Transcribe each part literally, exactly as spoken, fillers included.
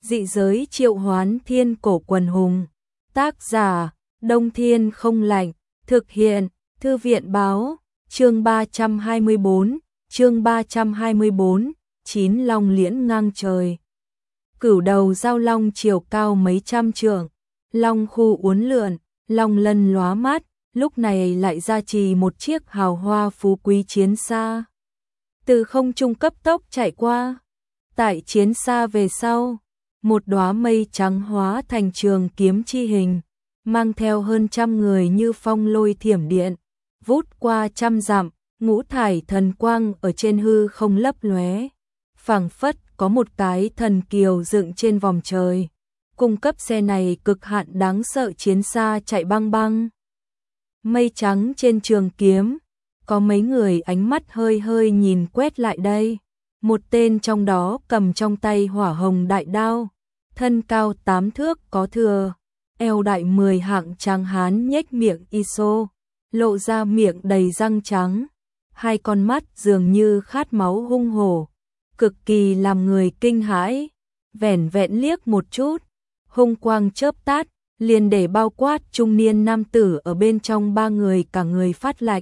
Dị giới triệu hoán thiên cổ quần hùng. Tác giả, Đông Thiên không lạnh. Thực hiện, Thư viện báo. Chương ba trăm hai mươi bốn, chương ba trăm hai mươi bốn, chín long liễn ngang trời. Cửu đầu giao long chiều cao mấy trăm trượng, long khu uốn lượn, long lân lóa mắt, lúc này lại ra trì một chiếc hào hoa phú quý chiến xa. Từ không trung cấp tốc chạy qua, tại chiến xa về sau, một đóa mây trắng hóa thành trường kiếm chi hình, mang theo hơn trăm người như phong lôi thiểm điện, vút qua trăm dặm, ngũ thải thần quang ở trên hư không lấp lóe, phảng phất có một cái thần kiều dựng trên vòng trời, cung cấp xe này cực hạn đáng sợ chiến xa chạy băng băng. Mây trắng trên trường kiếm, có mấy người ánh mắt hơi hơi nhìn quét lại đây, một tên trong đó cầm trong tay hỏa hồng đại đao, thân cao tám thước có thừa, eo đại mười hạng tráng hán nhếch miệng iso, lộ ra miệng đầy răng trắng, hai con mắt dường như khát máu hung hổ, cực kỳ làm người kinh hãi, vẻn vẹn liếc một chút, hung quang chớp tắt, liền để bao quát trung niên nam tử ở bên trong ba người cả người phát lạnh.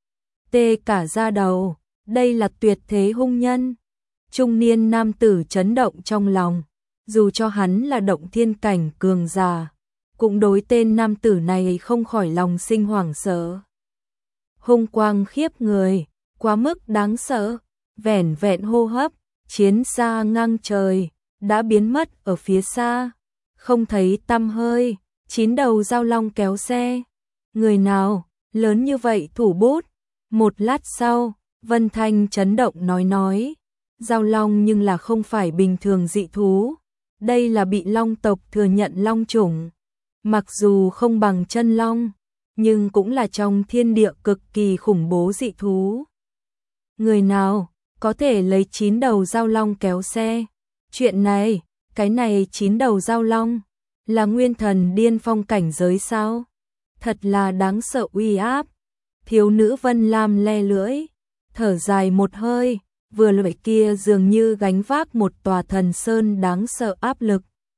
Tê cả da đầu, đây là tuyệt thế hung nhân. Trung niên nam tử chấn động trong lòng, dù cho hắn là động thiên cảnh cường giả, cũng đối tên nam tử này không khỏi lòng sinh hoảng sợ. Hung quang khiếp người, quá mức đáng sợ, vẻn vẹn hô hấp, chiến xa ngang trời, đã biến mất ở phía xa, không thấy tăm hơi, chín đầu giao long kéo xe. Người nào, lớn như vậy thủ bút? Một lát sau, Vân Thanh chấn động nói nói, giao long nhưng là không phải bình thường dị thú, đây là bị long tộc thừa nhận long chủng. Mặc dù không bằng chân long, nhưng cũng là trong thiên địa cực kỳ khủng bố dị thú. Người nào có thể lấy chín đầu giao long kéo xe? Chuyện này, cái này chín đầu giao long là nguyên thần điên phong cảnh giới sao? Thật là đáng sợ uy áp. Thiếu nữ Vân Lam le lưỡi, thở dài một hơi, vừa lời kia dường như gánh vác một tòa thần sơn đáng sợ áp lực,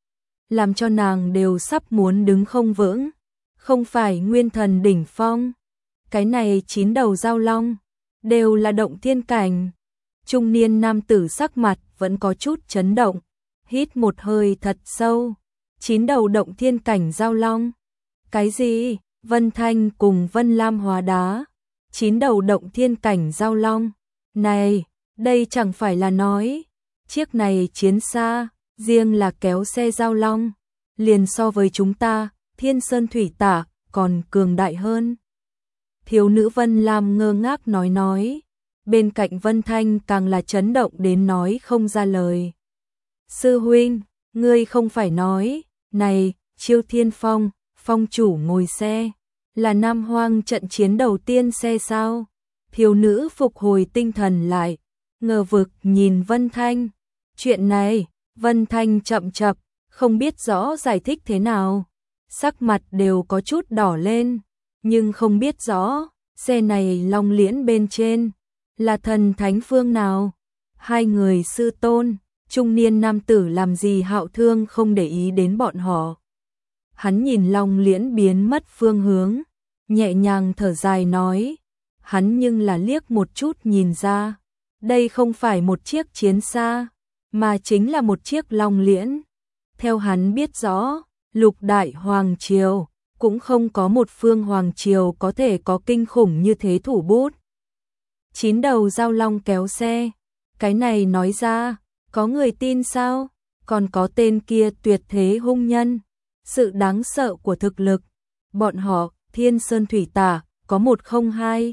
làm cho nàng đều sắp muốn đứng không vững. Không phải nguyên thần đỉnh phong, cái này chín đầu giao long đều là động thiên cảnh. Trung niên nam tử sắc mặt vẫn có chút chấn động, hít một hơi thật sâu. Chín đầu động thiên cảnh giao long? Cái gì? Vân Thanh cùng Vân Lam hóa đá. Chín đầu động thiên cảnh giao long? Này, đây chẳng phải là nói, chiếc này chiến xa, riêng là kéo xe giao long, liền so với chúng ta, Thiên Sơn Thủy Tả, còn cường đại hơn. Thiếu nữ Vân Lam ngơ ngác nói nói, bên cạnh Vân Thanh càng là chấn động đến nói không ra lời. Sư huynh, ngươi không phải nói, này, Chiêu Thiên Phong, phong chủ ngồi xe, là Nam Hoang trận chiến đầu tiên xe sao? Thiếu nữ phục hồi tinh thần lại, ngờ vực nhìn Vân Thanh. Chuyện này, Vân Thanh chậm chập, không biết rõ giải thích thế nào. Sắc mặt đều có chút đỏ lên, nhưng không biết rõ, xe này long liễn bên trên, là thần thánh phương nào? Hai người sư tôn, trung niên nam tử làm gì Hạo Thương không để ý đến bọn họ. Hắn nhìn long liễn biến mất phương hướng, nhẹ nhàng thở dài nói, hắn nhưng là liếc một chút nhìn ra, đây không phải một chiếc chiến xa, mà chính là một chiếc long liễn. Theo hắn biết rõ, lục đại hoàng triều, cũng không có một phương hoàng triều có thể có kinh khủng như thế thủ bút. Chín đầu giao long kéo xe, cái này nói ra, có người tin sao? Còn có tên kia tuyệt thế hung nhân, sự đáng sợ của thực lực, bọn họ, Thiên Sơn Thủy Tả, có một không hai.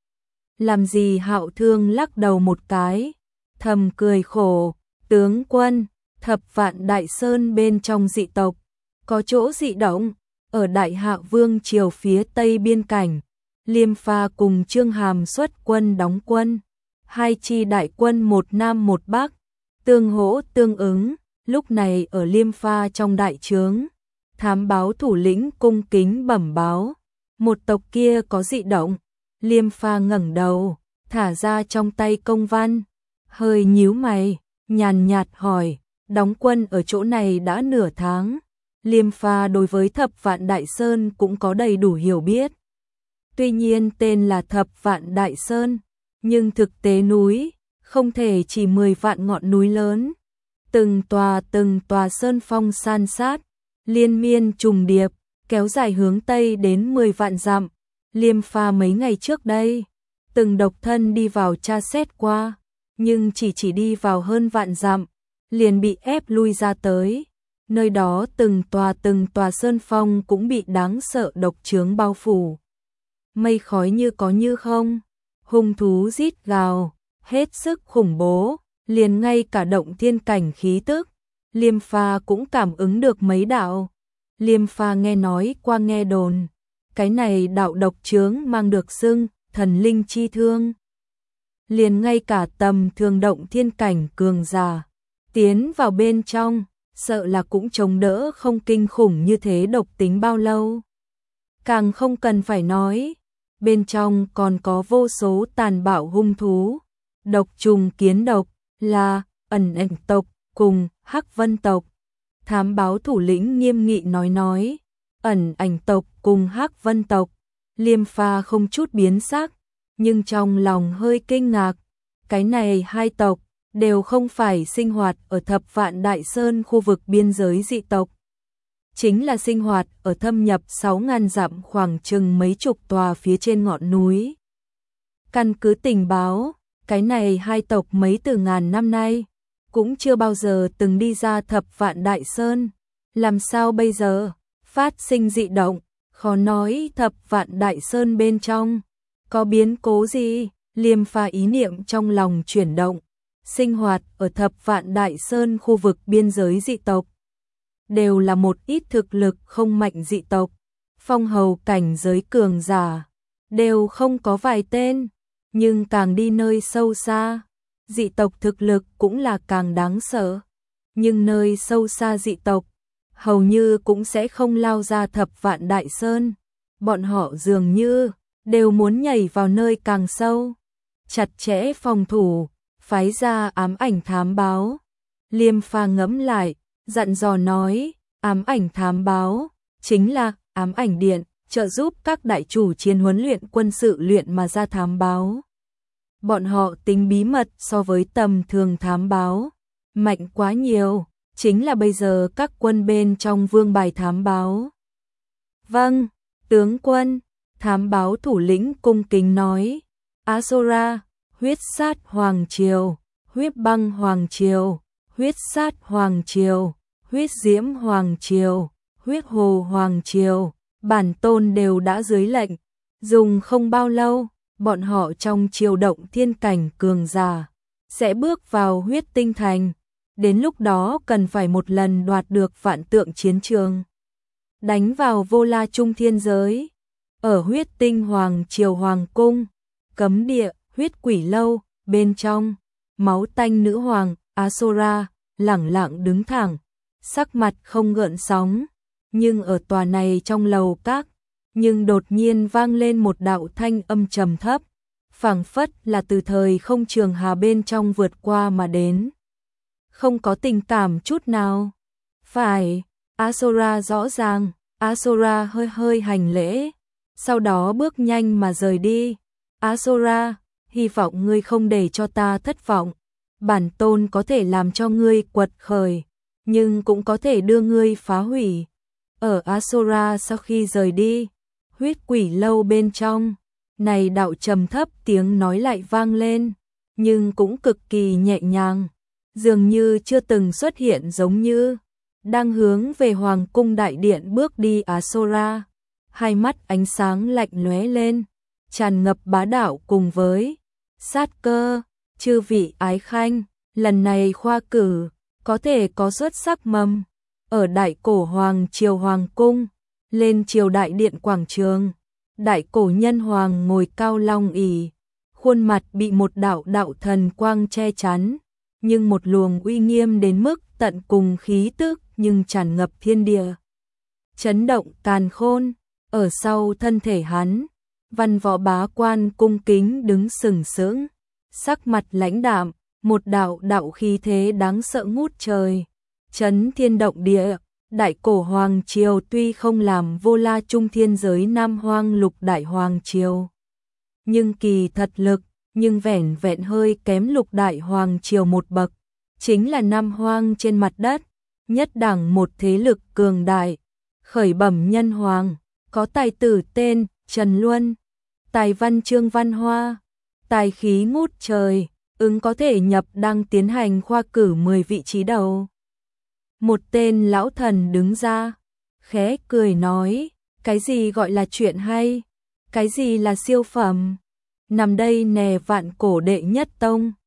Làm gì Hạo Thương lắc đầu một cái, thầm cười khổ, tướng quân, thập vạn đại sơn bên trong dị tộc, có chỗ dị động, ở Đại Hạ Vương triều phía tây biên cảnh, Liêm Pha cùng Trương Hàm xuất quân đóng quân, hai chi đại quân một nam một bắc, tương hỗ tương ứng, lúc này ở Liêm Pha trong đại trướng, thám báo thủ lĩnh cung kính bẩm báo, một tộc kia có dị động. Liêm Pha ngẩng đầu, thả ra trong tay công văn, hơi nhíu mày, nhàn nhạt hỏi, đóng quân ở chỗ này đã nửa tháng. Liêm Pha đối với Thập Vạn Đại Sơn cũng có đầy đủ hiểu biết. Tuy nhiên tên là Thập Vạn Đại Sơn, nhưng thực tế núi, không thể chỉ mười vạn ngọn núi lớn. Từng tòa từng tòa sơn phong san sát, liên miên trùng điệp, kéo dài hướng Tây đến mười vạn dặm. Liêm Pha mấy ngày trước đây, từng độc thân đi vào tra xét qua, nhưng chỉ chỉ đi vào hơn vạn dặm, liền bị ép lui ra tới. Nơi đó từng tòa từng tòa sơn phong cũng bị đáng sợ độc chướng bao phủ. Mây khói như có như không, hung thú rít gào, hết sức khủng bố, liền ngay cả động thiên cảnh khí tức, Liêm Pha cũng cảm ứng được mấy đạo. Liêm Pha nghe nói qua nghe đồn, cái này đạo độc chướng mang được xưng thần linh chi thương. Liền ngay cả tầm thường động thiên cảnh cường giả, tiến vào bên trong, sợ là cũng chống đỡ không kinh khủng như thế độc tính bao lâu. Càng không cần phải nói, bên trong còn có vô số tàn bạo hung thú, độc trùng kiến độc, là ẩn ảnh tộc cùng Hắc Vân tộc. Thám báo thủ lĩnh nghiêm nghị nói nói, ẩn ảnh tộc cùng Hắc Vân tộc. Liêm Pha không chút biến sắc, nhưng trong lòng hơi kinh ngạc. Cái này hai tộc đều không phải sinh hoạt ở Thập Vạn Đại Sơn khu vực biên giới dị tộc, chính là sinh hoạt ở thâm nhập sáu ngàn dặm khoảng chừng mấy chục tòa phía trên ngọn núi. Căn cứ tình báo, cái này hai tộc mấy từ ngàn năm nay cũng chưa bao giờ từng đi ra Thập Vạn Đại Sơn. Làm sao bây giờ phát sinh dị động, khó nói Thập Vạn Đại Sơn bên trong có biến cố gì. Liêm Pha ý niệm trong lòng chuyển động, sinh hoạt ở Thập Vạn Đại Sơn khu vực biên giới dị tộc đều là một ít thực lực không mạnh dị tộc, phong hầu cảnh giới cường giả đều không có vài tên, nhưng càng đi nơi sâu xa, dị tộc thực lực cũng là càng đáng sợ. Nhưng nơi sâu xa dị tộc hầu như cũng sẽ không lao ra Thập Vạn Đại Sơn, bọn họ dường như đều muốn nhảy vào nơi càng sâu, chặt chẽ phòng thủ, phái ra ám ảnh thám báo. Liêm Pha ngẫm lại, dặn dò nói, ám ảnh thám báo chính là ám ảnh điện, trợ giúp các đại chủ chiến huấn luyện quân sự luyện mà ra thám báo. Bọn họ tính bí mật so với tầm thường thám báo mạnh quá nhiều, chính là bây giờ các quân bên trong vương bài thám báo. Vâng, tướng quân. Thám báo thủ lĩnh cung kính nói, Asura, huyết sát hoàng triều, huyết băng hoàng triều, huyết sát hoàng triều, huyết diễm hoàng triều, huyết hồ hoàng triều, bản tôn đều đã dưới lệnh. Dùng không bao lâu, bọn họ trong triều động thiên cảnh cường giả sẽ bước vào huyết tinh thành. Đến lúc đó cần phải một lần đoạt được vạn tượng chiến trường, đánh vào vô la trung thiên giới. Ở huyết tinh hoàng triều hoàng cung, cấm địa, huyết quỷ lâu, bên trong, máu tanh nữ hoàng, Asura, lẳng lặng đứng thẳng, sắc mặt không gợn sóng. Nhưng ở tòa này trong lầu các, nhưng đột nhiên vang lên một đạo thanh âm trầm thấp, phảng phất là từ thời không trường hà bên trong vượt qua mà đến. Không có tình cảm chút nào. Phải, Asura rõ ràng. Asura hơi hơi hành lễ, sau đó bước nhanh mà rời đi. Asura, hy vọng ngươi không để cho ta thất vọng. Bản tôn có thể làm cho ngươi quật khởi, nhưng cũng có thể đưa ngươi phá hủy. Ở Asura sau khi rời đi, huyết quỷ lâu bên trong, này đạo trầm thấp tiếng nói lại vang lên, nhưng cũng cực kỳ nhẹ nhàng, dường như chưa từng xuất hiện, giống như đang hướng về hoàng cung đại điện bước đi. Asura, hai mắt ánh sáng lạnh lóe lên, tràn ngập bá đạo cùng với sát cơ. Chư vị ái khanh, lần này khoa cử có thể có xuất sắc mầm. Ở đại cổ hoàng triều hoàng cung, lên triều đại điện quảng trường, đại cổ nhân hoàng ngồi cao long ỷ, khuôn mặt bị một đạo đạo thần quang che chắn, nhưng một luồng uy nghiêm đến mức tận cùng khí tức nhưng tràn ngập thiên địa, chấn động càn khôn. Ở sau thân thể hắn, văn võ bá quan cung kính đứng sừng sững, sắc mặt lãnh đạm, một đạo đạo khí thế đáng sợ ngút trời. chấn thiên động địa. Đại cổ Hoàng Triều tuy không làm vô la trung thiên giới Nam Hoang lục đại Hoàng Triều, nhưng kỳ thật lực, nhưng vẻn vẹn hơi kém lục đại Hoàng Triều một bậc, chính là Nam Hoang trên mặt đất, nhất đẳng một thế lực cường đại, khởi bẩm nhân hoàng, có tài tử tên Trần Luân, tài văn Trương Văn Hoa, tài khí ngút trời, ứng có thể nhập đang tiến hành khoa cử mười vị trí đầu. Một tên lão thần đứng ra, khẽ cười nói, cái gì gọi là chuyện hay, cái gì là siêu phẩm, nằm đây nè vạn cổ đệ nhất tông.